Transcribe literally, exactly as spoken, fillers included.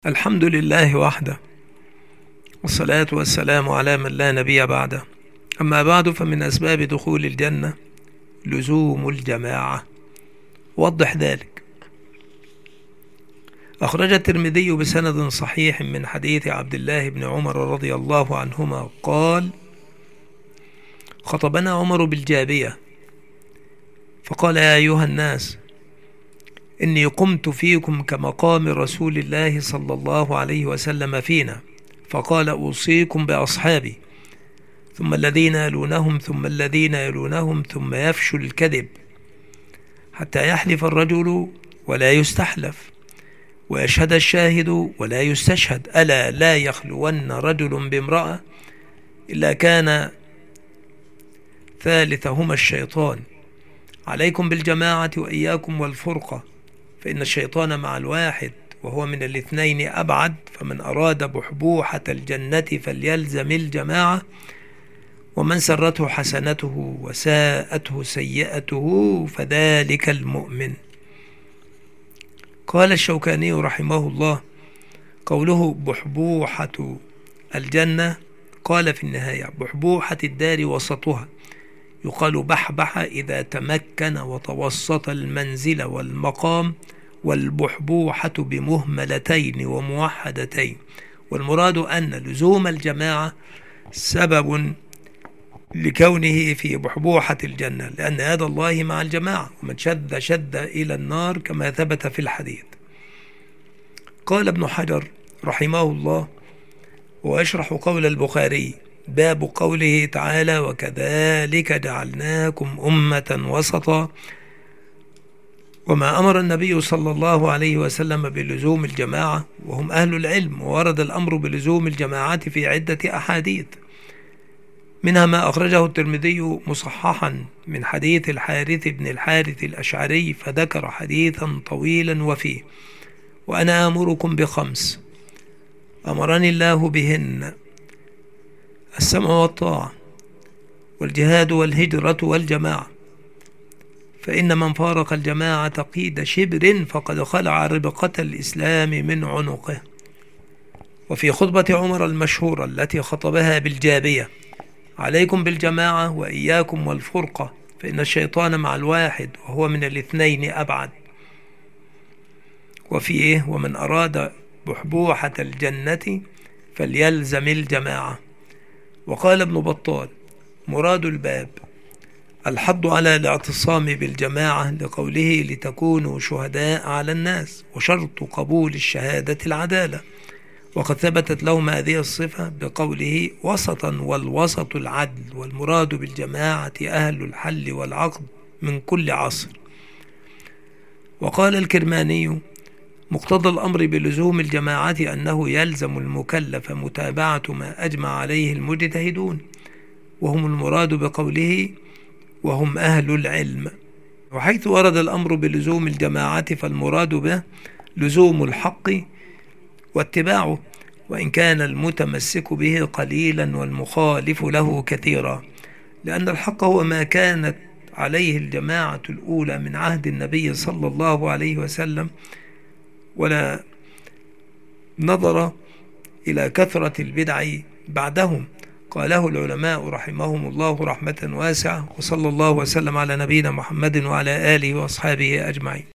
الحمد لله وحده، والصلاة والسلام على من لا نبي بعده. أما بعد، فمن أسباب دخول الجنة لزوم الجماعة. وضح ذلك. أخرج الترمذي بسند صحيح من حديث عبد الله بن عمر رضي الله عنهما قال: خطبنا عمر بالجابية فقال: يا أيها الناس، إني قمت فيكم كمقام رسول الله صلى الله عليه وسلم فينا، فقال: أوصيكم بأصحابي، ثم الذين يلونهم، ثم الذين يلونهم، ثم يفشو الكذب حتى يحلف الرجل ولا يستحلف، ويشهد الشاهد ولا يستشهد، ألا لا يخلون رجل بامرأة إلا كان ثالثهما الشيطان. عليكم بالجماعة وإياكم والفرقة، فإن الشيطان مع الواحد وهو من الاثنين أبعد، فمن أراد بحبوحة الجنة فليلزم الجماعة، ومن سرته حسنته وساءته سيئته فذلك المؤمن. قال الشوكاني رحمه الله: قوله بحبوحة الجنة، قال في النهاية: بحبوحة الدار وسطها، يقال بحبح إذا تمكن وتوسط المنزل والمقام، والبحبوحة بمهملتين وموحدتين. والمراد أن لزوم الجماعة سبب لكونه في بحبوحة الجنة، لأن يد الله مع الجماعة، ومن شد شد إلى النار كما ثبت في الحديث. قال ابن حجر رحمه الله ويشرح قول البخاري: باب قوله تعالى: وكذلك جعلناكم أمة وسطا. وما أمر النبي صلى الله عليه وسلم بلزوم الجماعة وهم أهل العلم، وورد الأمر بلزوم الجماعات في عدة أحاديث، منها ما أخرجه الترمذي مصححا من حديث الحارث بن الحارث الأشعري، فذكر حديثا طويلا وفيه: وأنا آمركم بخمس أمرني الله بهن: السمع والطاعة، والجهاد والهجرة والجماعة، فإن من فارق الجماعة قيد شبر فقد خلع ربقة الإسلام من عنقه. وفي خطبة عمر المشهورة التي خطبها بالجابية: عليكم بالجماعة وإياكم والفرقة، فإن الشيطان مع الواحد وهو من الاثنين أبعد. وفيه: ومن أراد بحبوحة الجنة فليلزم الجماعة. وقال ابن بطال: مراد الباب الحض على الاعتصام بالجماعة، لقوله: لتكونوا شهداء على الناس، وشرط قبول الشهادة العدالة، وقد ثبتت لهم هذه الصفة بقوله: وسطا، والوسط العدل. والمراد بالجماعة أهل الحل والعقد من كل عصر. وقال الكرماني: مقتضى الأمر بلزوم الجماعة أنه يلزم المكلف متابعة ما أجمع عليه المجتهدون، وهم المراد بقوله: وهم أهل العلم. وحيث ورد الأمر بلزوم الجماعة فالمراد به لزوم الحق واتباعه، وإن كان المتمسك به قليلا والمخالف له كثيرا، لأن الحق هو ما كانت عليه الجماعة الأولى من عهد النبي صلى الله عليه وسلم، ولا نظر إلى كثرة البدع بعدهم. قاله العلماء رحمهم الله رحمة واسعة. وصلى الله وسلم على نبينا محمد وعلى آله وأصحابه أجمعين.